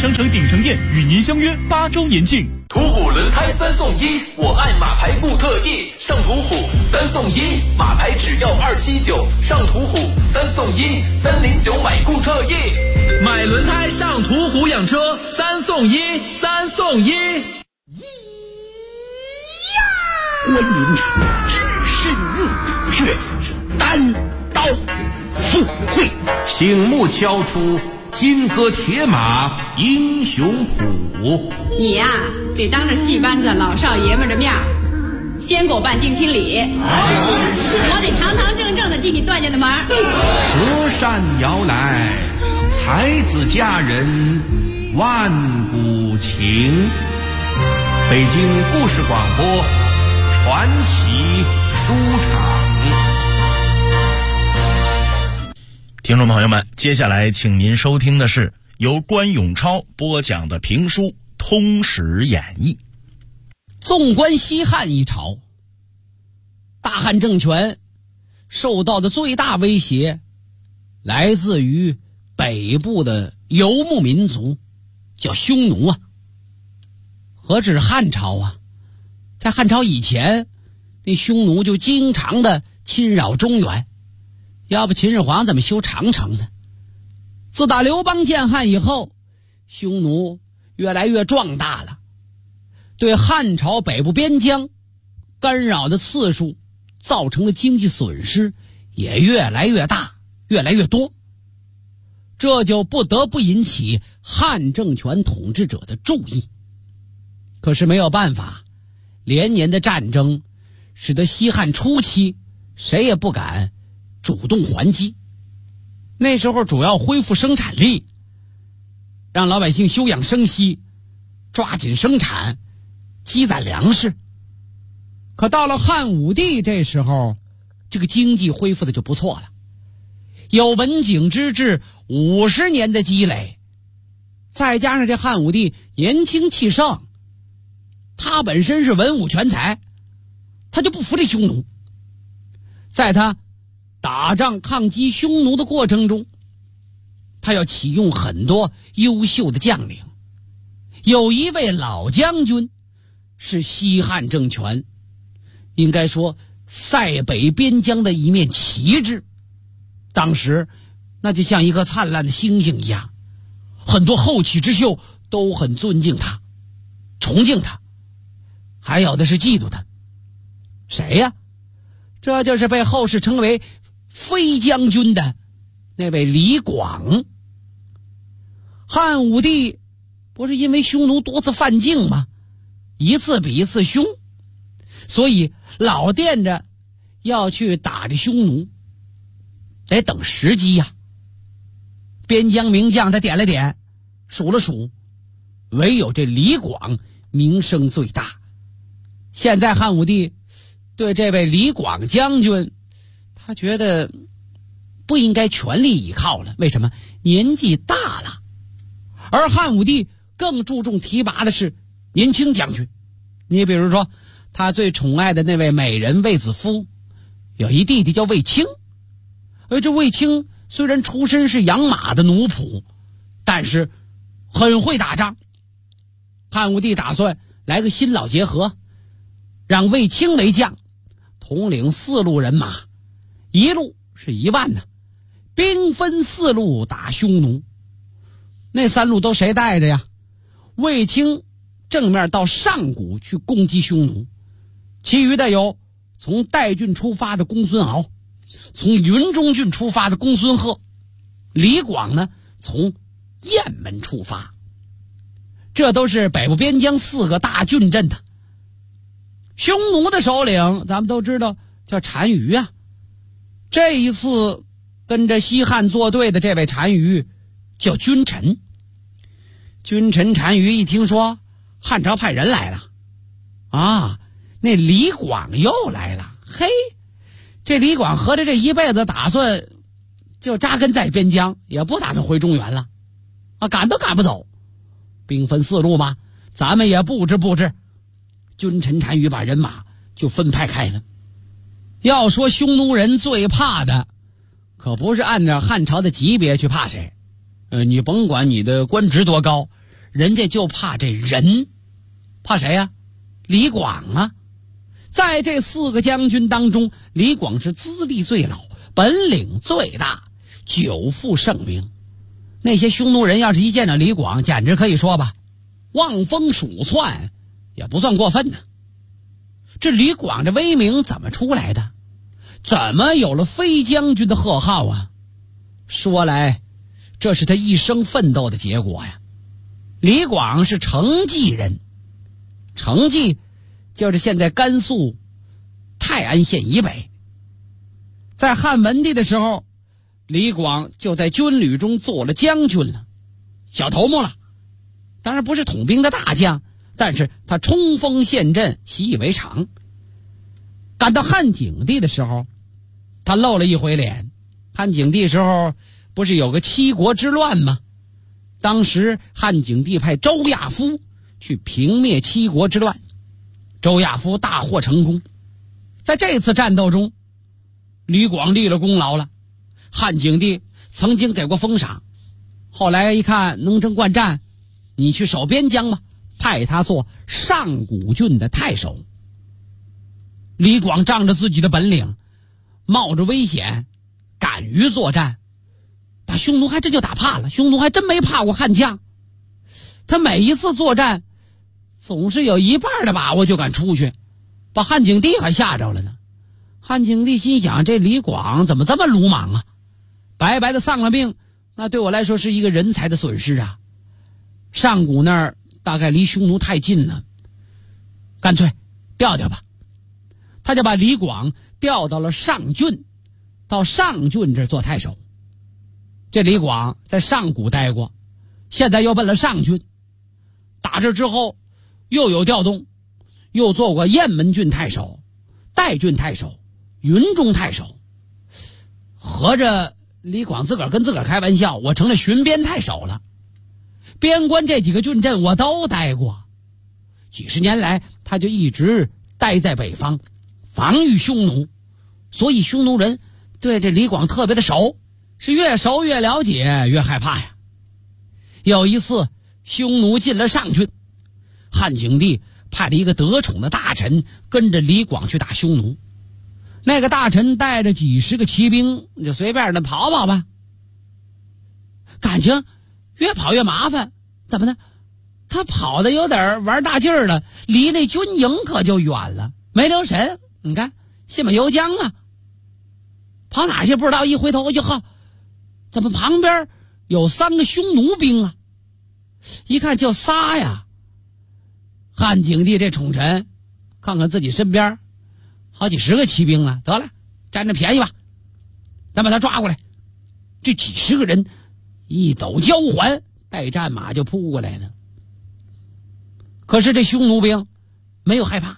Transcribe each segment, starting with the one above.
商城鼎城店与您相约8周年庆。 途虎轮胎3送1，我爱马牌固特异，上途虎3送1，马牌只要279，上途虎3送1，309买固特异，买轮胎上途虎养车3送1，3送1。 观音身入却单刀赴会， 醒目敲出金戈铁马英雄谱。 你呀，得当着戏班子老少爷们的面先给我办定亲礼，我得堂堂正正的进你段家的门。 隔山遥来，才子佳人万古情。北京故事广播传奇书场。 听众朋友们，接下来请您收听的是由关永超播讲的评书《通史演义》。 纵观西汉一朝，大汉政权受到的最大威胁来自于北部的游牧民族，叫匈奴啊。何止汉朝啊，在汉朝以前，那匈奴就经常的侵扰中原，要不秦始皇怎么修长城呢？自打刘邦建汉以后，匈奴越来越壮大了，对汉朝北部边疆干扰的次数造成的经济损失也越来越大，越来越多。这就不得不引起汉政权统治者的注意。可是没有办法，连年的战争使得西汉初期谁也不敢主动还击。那时候主要恢复生产力，让老百姓休养生息，抓紧生产，积攒粮食。可到了汉武帝这时候，这个经济恢复的就不错了，有文景之治50年的积累，再加上这汉武帝年轻气盛，他本身是文武全才，他就不服这匈奴。在他打仗抗击匈奴的过程中，他要启用很多优秀的将领。有一位老将军是西汉政权应该说塞北边疆的一面旗帜，当时那就像一个灿烂的星星一样，很多后起之秀都很尊敬他，崇敬他，还有的是嫉妒他。谁呀？这就是被后世称为飞将军的那位李广。汉武帝不是因为匈奴多次犯境吗？一次比一次凶，所以老惦着要去打这匈奴，得等时机呀。边疆名将他点了点，数了数，唯有这李广名声最大。现在汉武帝对这位李广将军，他觉得不应该全力倚靠了。为什么？年纪大了。而汉武帝更注重提拔的是年轻将军。你比如说，他最宠爱的那位美人卫子夫，有一弟弟叫卫青。而这卫青虽然出身是养马的奴仆，但是很会打仗。汉武帝打算来个新老结合，让卫青为将，统领4路人马，一路是1万呢，兵分4路打匈奴。那3路都谁带着呀？卫青正面到上谷去攻击匈奴，其余的有从代郡出发的公孙敖，从云中郡出发的公孙贺，李广呢从雁门出发。这都是北部边疆4个大郡镇的。匈奴的首领咱们都知道叫单于啊。这一次跟着西汉作对的这位单于叫君臣。君臣单于一听说汉朝派人来了啊，那李广又来了。嘿，这李广合着这一辈子打算就扎根在边疆，也不打算回中原了啊，赶都赶不走。兵分4路嘛，咱们也布置布置。君臣单于把人马就分派开了。要说匈奴人最怕的可不是按照汉朝的级别去怕谁，你甭管你的官职多高， 人家就怕这人，怕谁呀？李广啊！在这4个将军当中，李广是资历最老，本领最大，久负盛名。那些匈奴人要是一见到李广，简直可以说吧，望风鼠窜，也不算过分呢。这李广这威名怎么出来的？怎么有了飞将军的贺号啊？说来，这是他一生奋斗的结果呀。李广是成纪人，成纪就是现在甘肃泰安县以北。在汉文帝的时候，李广就在军旅中做了将军了，小头目了。当然不是统兵的大将，但是他冲锋陷阵，习以为常。赶到汉景帝的时候，他露了一回脸。汉景帝时候不是有个七国之乱吗？当时汉景帝派周亚夫去平灭七国之乱，周亚夫大获成功。在这次战斗中，李广立了功劳了，汉景帝曾经给过封赏。后来一看能征惯战，你去守边疆吧，派他做上古郡的太守。李广仗着自己的本领，冒着危险，敢于作战，把匈奴还真就打怕了。匈奴还真没怕过汉将，他每一次作战总是有一半的把握就敢出去，把汉景帝还吓着了呢。汉景帝心想，这李广怎么这么鲁莽啊，白白的丧了命，那对我来说是一个人才的损失啊。上古那儿大概离匈奴太近了，干脆调调吧。他就把李广调到了上郡，到上郡这做太守。这李广在上古待过，现在又奔了上郡。打这之后又有调动，又做过雁门郡太守、代郡太守、云中太守。合着李广自个儿跟自个儿开玩笑，我成了巡边太守了。边关这几个郡镇我都待过，几十年来他就一直待在北方，防御匈奴，所以匈奴人对这李广特别的熟，是越熟越了解越害怕呀。有一次匈奴进了上郡，汉景帝派了一个得宠的大臣跟着李广去打匈奴。那个大臣带着几十个骑兵，你就随便的跑跑吧。感情越跑越麻烦，怎么呢？他跑的有点玩大劲儿了，离那军营可就远了，没留神。你看信马由缰啊，跑哪去不知道，一回头就好，怎么旁边有3个匈奴兵啊？一看就仨呀。汉景帝这宠臣看看自己身边好几十个骑兵啊，得了，占着便宜吧，咱把他抓过来。这几十个人一抖交环，带战马就扑过来了。可是这匈奴兵没有害怕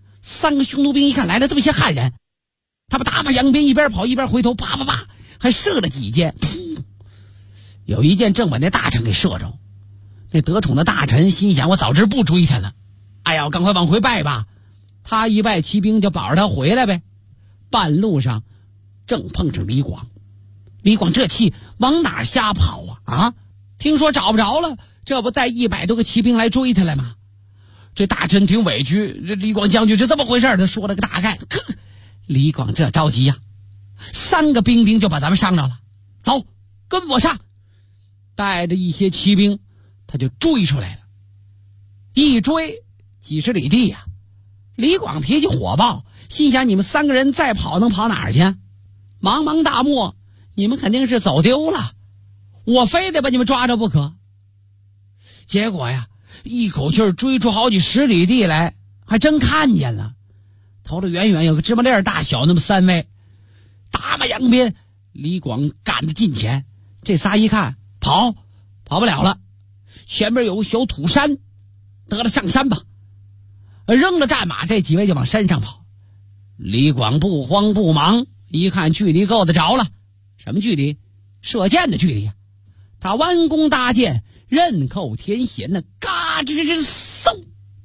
，3个匈奴兵一看来了这么些汉人，他们打马扬鞭，一边跑一边回头，啪啪啪还射了几箭，有一箭正把那大臣给射着。那得宠的大臣心想，我早知不追他了，哎呀，我赶快往回拜吧。他一拜，骑兵就保着他回来呗。半路上正碰上李广，李广这气往哪瞎跑啊？听说找不着了，这不带100多个骑兵来追他来吗？这大臣挺委屈，这李广将军是这么回事，他说了个大概。李广这着急呀，3个兵丁就把咱们伤着了，走，跟我上。带着一些骑兵他就追出来了，一追几十里地呀。李广脾气火爆，心想你们3个人再跑能跑哪儿去？茫茫大漠，你们肯定是走丢了，我非得把你们抓着不可。结果呀，一口气追出好几十里地来，还真看见了，头了远远有个芝麻粒大小那么3位，打马扬鞭。李广赶得近前，这仨一看跑不了了，前面有个小土山，得了，上山吧。扔了战马，这几位就往山上跑。李广不慌不忙，一看距离够得着了，什么距离？射箭的距离啊！他弯弓搭箭，刃扣天弦的，嘎吱吱嗖，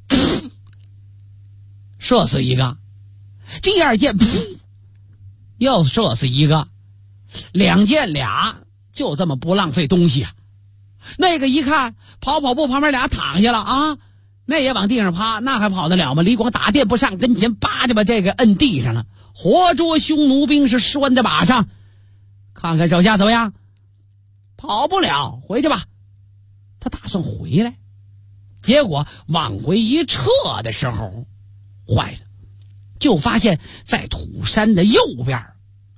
射死一个。第2箭，又射死一个。2箭俩，就这么不浪费东西啊！ 那个一看跑步旁边俩躺下了啊，那也往地上趴，那还跑得了吗？李广打电不上跟前，叭就把这个摁地上了，活捉匈奴兵是拴在马上。看看手下怎么样？跑不了，回去吧。他打算回来，结果往回一撤的时候，坏了，就发现在土山的右边，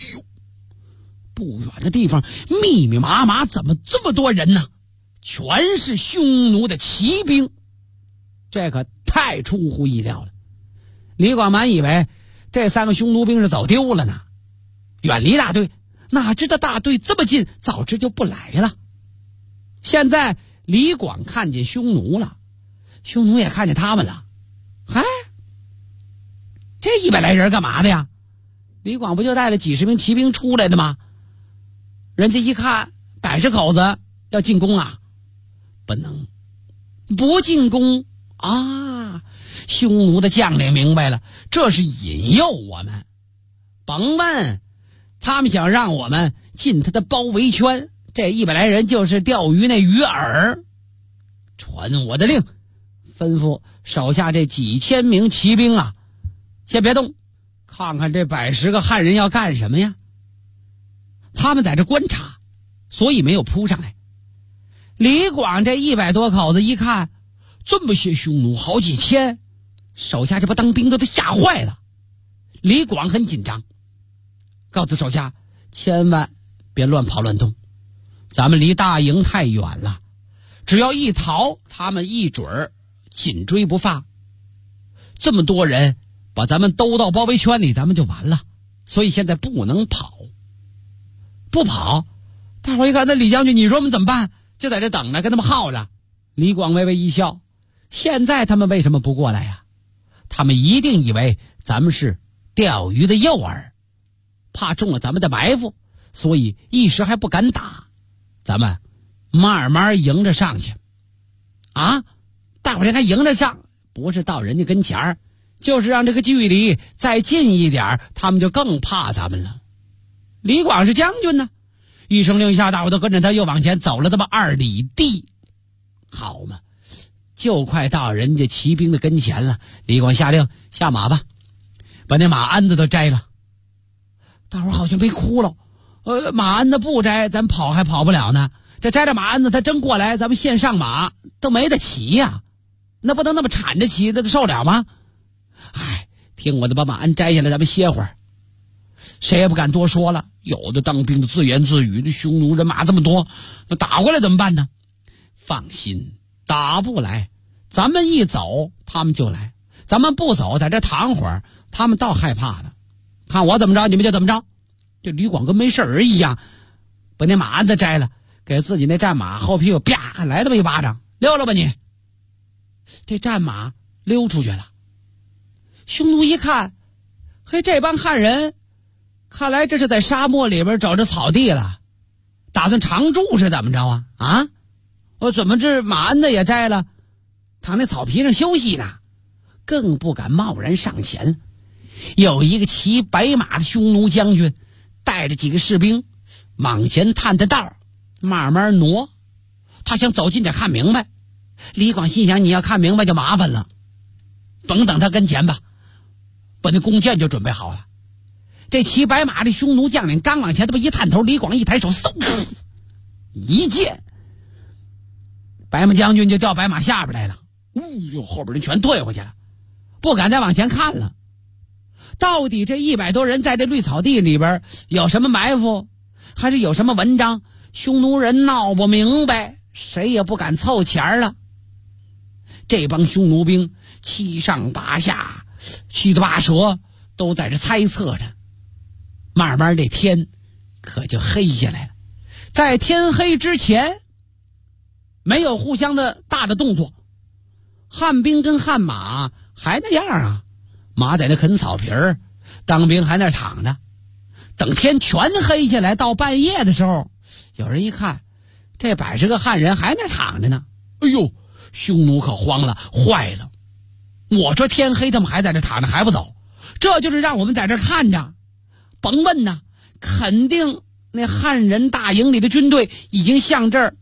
不远的地方密密麻麻，怎么这么多人呢？全是匈奴的骑兵，这可太出乎意料了。李广满以为这3个匈奴兵是走丢了呢，远离大队，哪知道大队这么近，早知就不来了。现在李广看见匈奴了，匈奴也看见他们了。嗨，这100来人干嘛的呀？李广不就带了几十名骑兵出来的吗？人家一看100口子要进攻啊，不能不进攻啊！匈奴的将领明白了，这是引诱我们。甭问，他们想让我们进他的包围圈。这100来人就是钓鱼那鱼饵。传我的令，吩咐手下这几千名骑兵啊，先别动，看看这110个汉人要干什么呀？他们在这观察，所以没有扑上来。李广这100多口子一看，这么些匈奴，好几千，手下这不当兵的都吓坏了。李广很紧张，告诉手下千万别乱跑乱动，咱们离大营太远了，只要一逃，他们一准儿紧追不放。这么多人把咱们兜到包围圈里，咱们就完了。所以现在不能跑，不跑，大伙一看，那李将军，你说我们怎么办？就在这等着，跟他们耗着。李广微微一笑，现在他们为什么不过来呀？他们一定以为咱们是钓鱼的诱饵，怕中了咱们的埋伏，所以一时还不敢打。咱们慢慢迎着上去啊！大伙儿还迎着上，不是到人家跟前儿，就是让这个距离再近一点，他们就更怕咱们了。李广是将军呢，一声令下，大伙都跟着他又往前走了这么2里地。好嘛，就快到人家骑兵的跟前了。李广下令下马吧，把那马鞍子都摘了。大伙好像没哭了，马鞍子不摘，咱跑还跑不了呢。这摘了马鞍子，他真过来，咱们现上马都没得骑呀，那不能那么铲着骑，那受了吗？哎，听我的，把马鞍摘下来，咱们歇会儿。谁也不敢多说了，有的当兵的自言自语，这匈奴人马这么多，那打过来怎么办呢？放心，打不来，咱们一走他们就来，咱们不走在这躺会儿，他们倒害怕了。看我怎么着你们就怎么着。这李广跟没事人一样，把那马鞍子摘了，给自己那战马后屁股啪来这么一巴掌，溜了吧你。这战马溜出去了。匈奴一看，嘿，这帮汉人看来这是在沙漠里边找着草地了，打算常住是怎么着啊？我怎么这马鞍子也摘了，躺那草皮上休息呢？更不敢贸然上前。有一个骑白马的匈奴将军带着几个士兵往前探着道，慢慢挪，他想走近点看明白。李广心想，你要看明白就麻烦了，甭等他跟前吧，把那弓箭就准备好了。这骑白马的匈奴将领刚往前，他不一探头，李广一抬手，嗖，一箭，白马将军就掉白马下边来了。后边人全退回去了，不敢再往前看了。到底这100多人在这绿草地里边有什么埋伏，还是有什么文章？匈奴人闹不明白，谁也不敢凑前了。这帮匈奴兵七上八下，七嘴八舌，都在这猜测着。慢慢这天可就黑下来了。在天黑之前，没有互相的大的动作，汉兵跟汉马还那样啊，马在那啃草皮儿，当兵还那躺着。等天全黑下来，到半夜的时候，有人一看，这110个汉人还那躺着呢。哎呦，匈奴可慌了，坏了！我说天黑他们还在这躺着，还不走，这就是让我们在这看着。甭问呐，肯定那汉人大营里的军队已经向这儿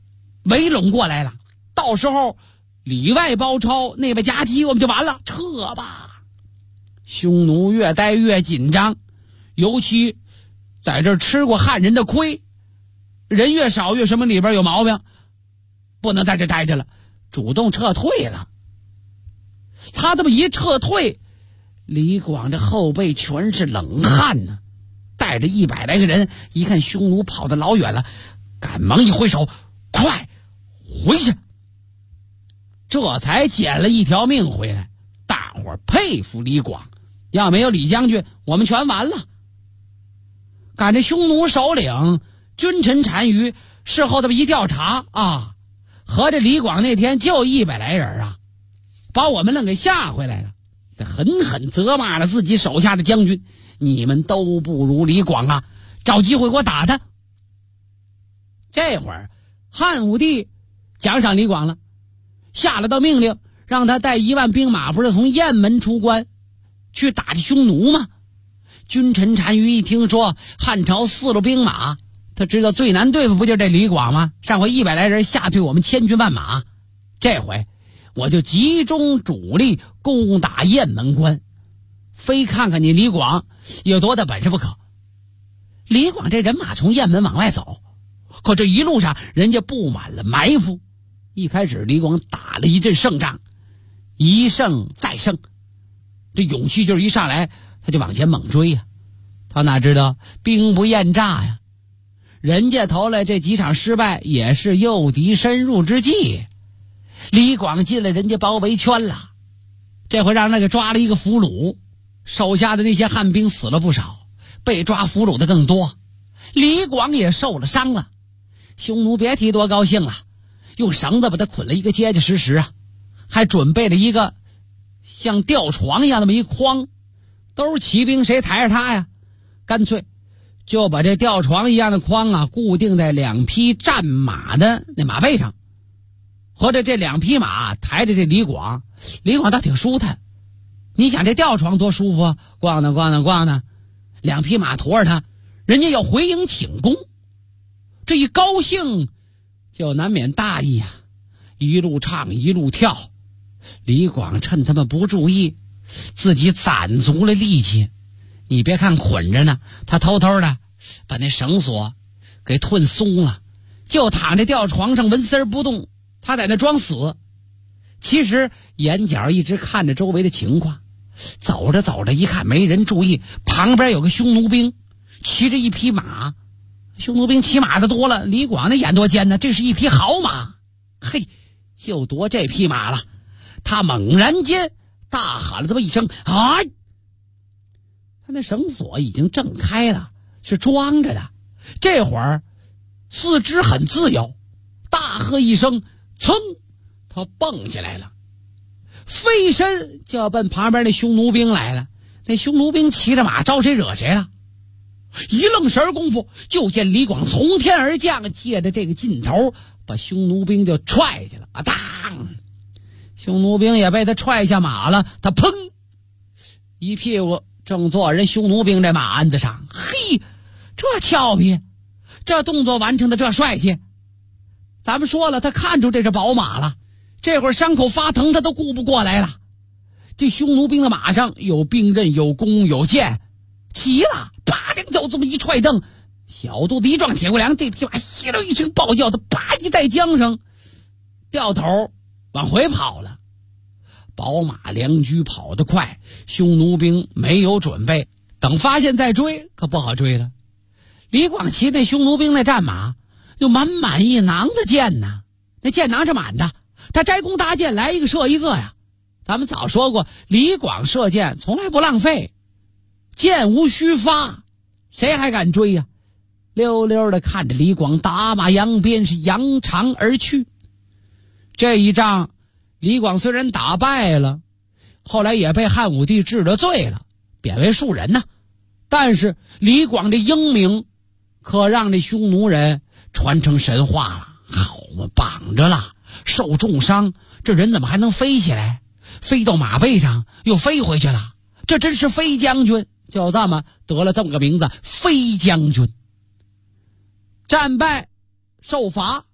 围拢过来了。到时候里外包抄，内外夹击，我们就完了，撤吧。匈奴越待越紧张，尤其在这儿吃过汉人的亏，人越少越什么里边有毛病，不能在这待着了，主动撤退了。他这么一撤退，李广这后背全是冷汗呢，带着100来个人，一看匈奴跑得老远了，赶忙一挥手，快回去，这才捡了一条命回来。大伙儿佩服李广，要没有李将军，我们全完了。赶着匈奴首领君臣单于事后这么一调查啊，合着李广那天就100来人啊，把我们愣给吓回来了。他狠狠责骂了自己手下的将军，你们都不如李广啊，找机会给我打他。这会儿汉武帝奖赏李广了，下了道命令，让他带1万兵马，不是从雁门出关去打这匈奴吗？君臣单于一听说汉朝4路兵马，他知道最难对付不就这李广吗？上回100来人吓退我们1000军万马，这回我就集中主力攻打雁门关，非看看你李广有多大本事不可。李广这人马从雁门往外走，可这一路上人家布满了埋伏。一开始李广打了一阵胜仗，一胜再胜，这勇气就是一上来他就往前猛追呀。他哪知道兵不厌诈呀，人家头来这几场失败也是诱敌深入之计。李广进了人家包围圈了，这回让那个抓了一个俘虏，手下的那些汉兵死了不少，被抓俘虏的更多，李广也受了伤了。匈奴别提多高兴了，用绳子把他捆了一个结结实实啊，还准备了一个像吊床一样那么一筐，都是骑兵，谁抬着他呀？干脆就把这吊床一样的筐啊固定在2匹战马的那马背上，合着这2匹马抬着这李广倒挺舒坦。你想这吊床多舒服啊，咣当咣当咣当，2匹马驮着他，人家要回营请功，这一高兴就难免大意啊，一路唱一路跳。李广趁他们不注意，自己攒足了力气。你别看捆着呢，他偷偷的把那绳索给褪松了，就躺在吊床上纹丝不动，他在那装死。其实眼角一直看着周围的情况，走着走着一看没人注意，旁边有个匈奴兵骑着一匹马。匈奴兵骑马的多了，李广那眼多尖呢，这是一匹好马，嘿，就夺这匹马了。他猛然间大喊了这么一声，啊！他那绳索已经挣开了，是装着的。这会儿四肢很自由，大喝一声，噌，他蹦起来了，飞身就要奔旁边那匈奴兵来了。那匈奴兵骑着马招谁惹谁了？一愣神功夫，就见李广从天而降，借着这个劲头把匈奴兵就踹去了。啊当！匈奴兵也被他踹下马了，他砰一屁股正坐人匈奴兵这马鞍子上。嘿，这俏皮，这动作完成的这帅气。咱们说了，他看出这是宝马了，这会儿伤口发疼他都顾不过来了。这匈奴兵的马上有兵刃，有弓，有箭，齐了，啪两脚这么一踹蹬，小肚子一撞铁骨梁，这匹马稀溜一声暴叫，他啪一在缰上，掉头往回跑了。宝马良驹跑得快，匈奴兵没有准备，等发现再追可不好追了。李广骑那匈奴兵那战马就满满一囊的箭呢，那箭囊是满的，他摘弓搭箭，来一个射一个呀。咱们早说过，李广射箭从来不浪费，箭无虚发，谁还敢追呀？溜溜的看着李广打马扬鞭，是扬长而去。这一仗李广虽然打败了，后来也被汉武帝治了罪了，贬为庶人呢。但是李广的英名可让这匈奴人传成神话了。好嘛，绑着了，受重伤，这人怎么还能飞起来？飞到马背上又飞回去了，这真是飞将军，就这么得了这么个名字，飞将军。战败受罚，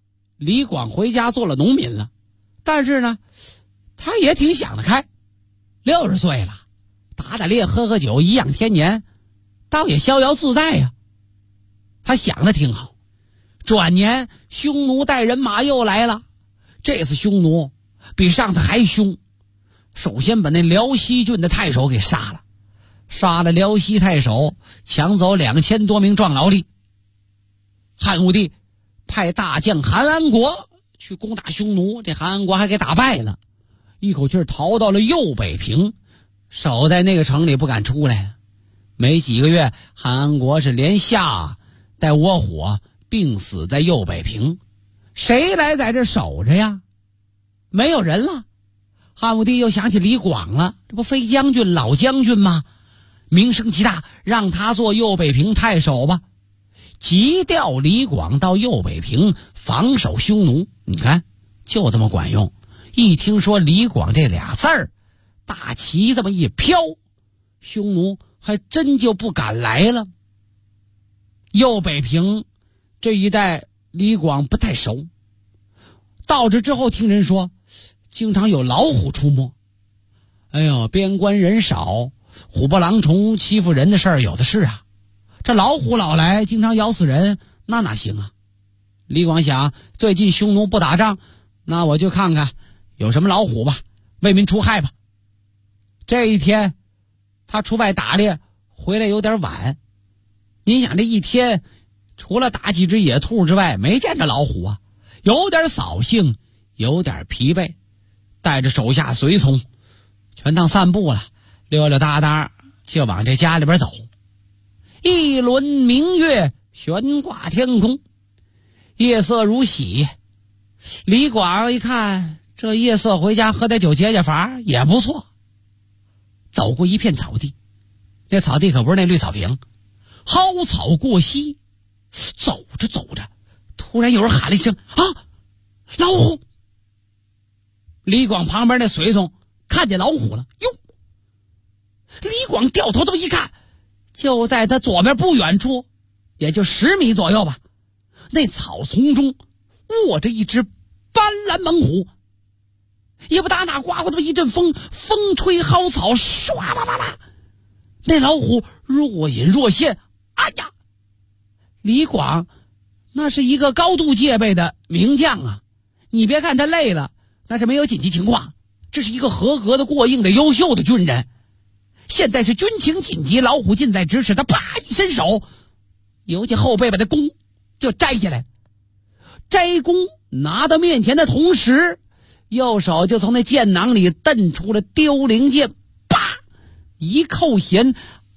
李广回家做了农民了，但是呢，他也挺想得开，60岁了，打打猎喝喝酒颐养天年，倒也逍遥自在呀。他想的挺好。转年匈奴带人马又来了，这次匈奴比上次还凶。首先把那辽西郡的太守给杀了，杀了辽西太守，抢走2000多名壮劳力。汉武帝派大将韩安国去攻打匈奴，这韩安国还给打败了，一口气逃到了右北平，守在那个城里不敢出来了。没几个月，韩安国是连夏带窝火病死在右北平。谁来在这守着呀？没有人了。汉武帝又想起李广了，这不飞将军老将军吗？名声极大，让他做右北平太守吧。急调李广到右北平防守匈奴，你看就这么管用。一听说李广这俩字儿，大旗这么一飘，匈奴还真就不敢来了。右北平这一带李广不太熟，到这之后听人说经常有老虎出没。哎呦，边关人少，虎豹狼虫欺负人的事儿有的是啊，这老虎老来经常咬死人，那哪行啊。李广想，最近匈奴不打仗，那我就看看有什么老虎吧，为民除害吧。这一天他出外打猎回来有点晚，你想这一天除了打几只野兔之外没见着老虎啊，有点扫兴，有点疲惫，带着手下随从全当散步了，溜溜达达就往这家里边走。一轮明月悬挂天空，夜色如洗。李广一看这夜色回家喝点酒解解乏也不错。走过一片草地，这草地可不是那绿草坪，蒿草过膝。走着走着，突然有人喊了一声啊，老虎！李广旁边那随从看见老虎了，哟！李广掉头这么一看，就在他左边不远处，也就10米左右吧，那草丛中卧着一只斑斓猛虎。也不打哪刮过这么一阵风，风吹蒿草，唰啦啦啦，那老虎若隐若现。哎呀！李广那是一个高度戒备的名将啊，你别看他累了，那是没有紧急情况，这是一个合格的过硬的优秀的军人。现在是军情紧急，老虎近在咫尺，他啪一伸手，由其后背把他弓就摘下来，摘弓拿到面前的同时，右手就从那箭囊里蹬出了凋零箭，啪一扣弦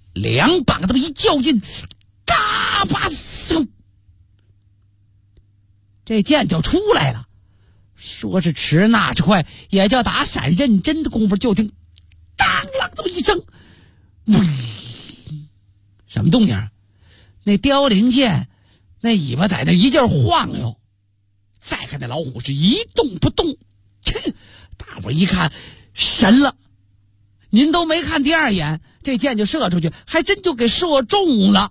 ，2把这么一较劲，嘎巴嗖，这箭就出来了。说是迟那是快，也叫打闪认真的功夫，就听当啷这么一声，什么动静？那凋零箭那尾巴在那一劲晃悠，再看那老虎是一动不动。大伙一看神了，您都没看第二眼，这箭就射出去，还真就给射中了。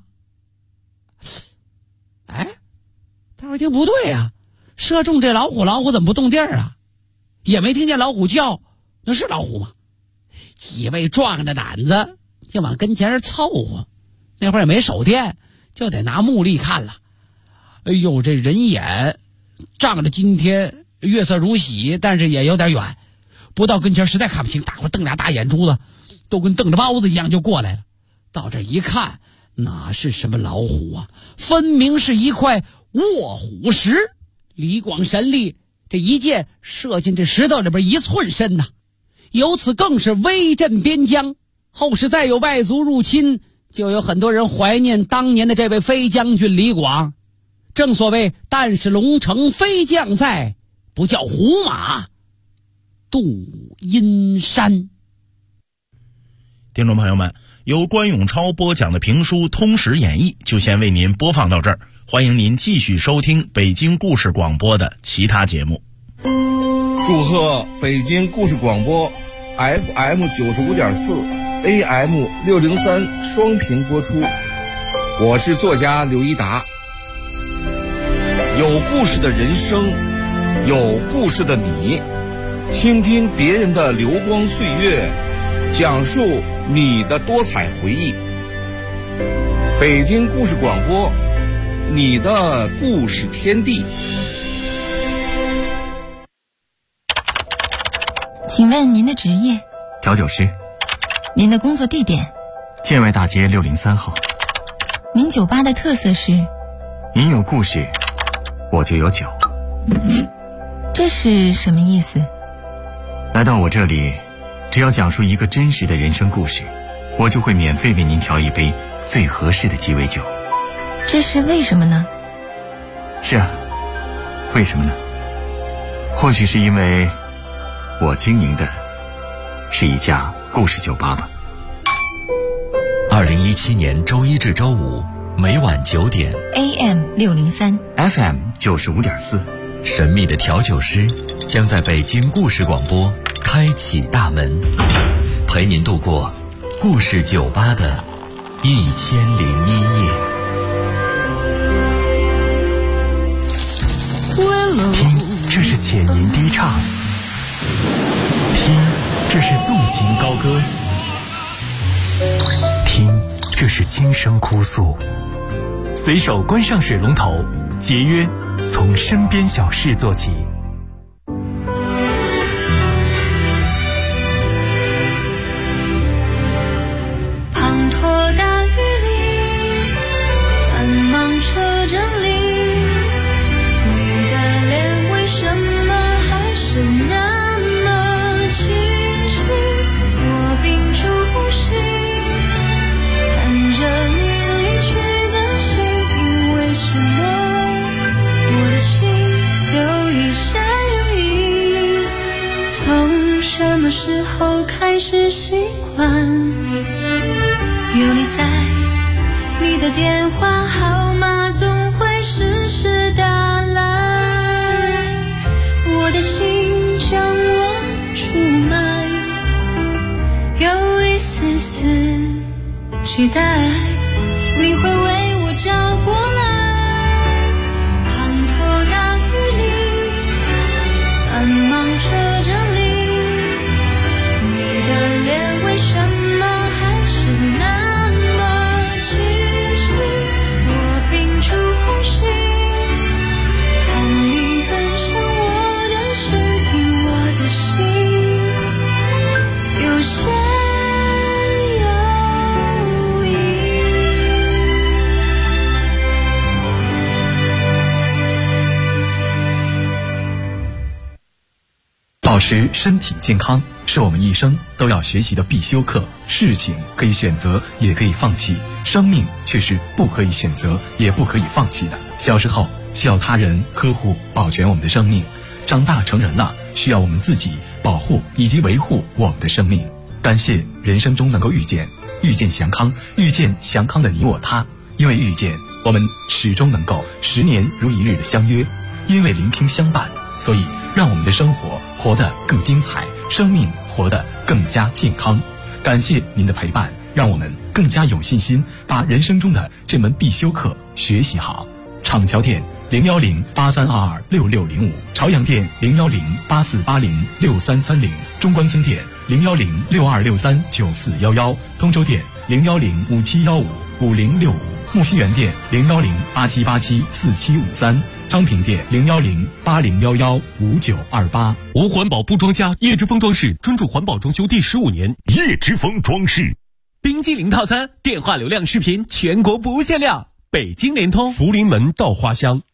哎，大伙一听不对啊，射中这老虎，老虎怎么不动地儿啊？也没听见老虎叫，那是老虎吗？几位壮着胆子就往跟前凑合，那会儿也没手电，就得拿目力看了。哎呦，这人眼仗着今天月色如洗，但是也有点远，不到跟前实在看不清，大伙瞪俩大眼珠子，都跟瞪着包子一样就过来了。到这一看，哪是什么老虎啊，分明是一块卧虎石。李广神力，这一箭射进这石头里边1寸深呐，由此更是威震边疆。后世再有外族入侵，就有很多人怀念当年的这位飞将军李广。正所谓但是龙城飞将在，不教胡马度阴山。 听众朋友们，由关永超播讲的评书《通史演义》就先为您播放到这儿，欢迎您继续收听北京故事广播的其他节目。 祝贺北京故事广播 FM 95.4 AM 603双频播出，我是作家刘一达。有故事的人生有故事的你，倾听别人的流光岁月，讲述你的多彩回忆。北京故事广播，你的故事天地。 请问您的职业？ 调酒师。 您的工作地点？ 建外大街603号。 您酒吧的特色是？ 您有故事，我就有酒。 这是什么意思？ 来到我这里，只要讲述一个真实的人生故事，我就会免费为您调一杯最合适的鸡尾酒。 这是为什么呢？ 是啊，为什么呢？或许是因为我经营的是一家故事酒吧吧。 2017年周一至周五每晚9点 AM603 FM 95.4， 神秘的调酒师将在北京故事广播开启大门，陪您度过故事酒吧的1001夜。 听，这是浅吟低唱；听，这是纵情高歌；听，这是轻声哭诉。随手关上水龙头，节约，从身边小事做起。 滂沱大雨里，繁忙车阵里，你的脸为什么还是那么清晰？我屏住呼吸，看着你离去的身影，为什么我的心有一些犹豫？从什么时候开始习惯有你在，你的电话号码总会时时打来，我的心将我出卖，有一丝丝期待你会为我找过来。滂沱大雨里，繁忙车阵里，你的脸为什么还是那么清晰？我屏住呼吸，看你奔向我的身影，我的心有些犹豫。 保持身体健康是我们一生都要学习的必修课。事情可以选择，也可以放弃，生命却是不可以选择，也不可以放弃的。小时候需要他人呵护保全我们的生命，长大成人了需要我们自己保护以及维护我们的生命。感谢人生中能够遇见祥康，遇见祥康的你我他。因为遇见，我们始终能够10年如一日的相约；因为聆听相伴，所以让我们的生活活得更精彩，生命活得更加健康。感谢您的陪伴，让我们更加有信心把人生中的这门必修课学习好。厂桥店01083226605，朝阳店01084806330，中关村店01062639411，通州店01057155065，木樨园店01087874753，昌平店01080115928。 无环保不装家，叶之峰装饰专注环保装修第15年。叶之峰装饰， 冰激凌套餐，电话流量视频全国不限量。北京联通， 福临门到花乡。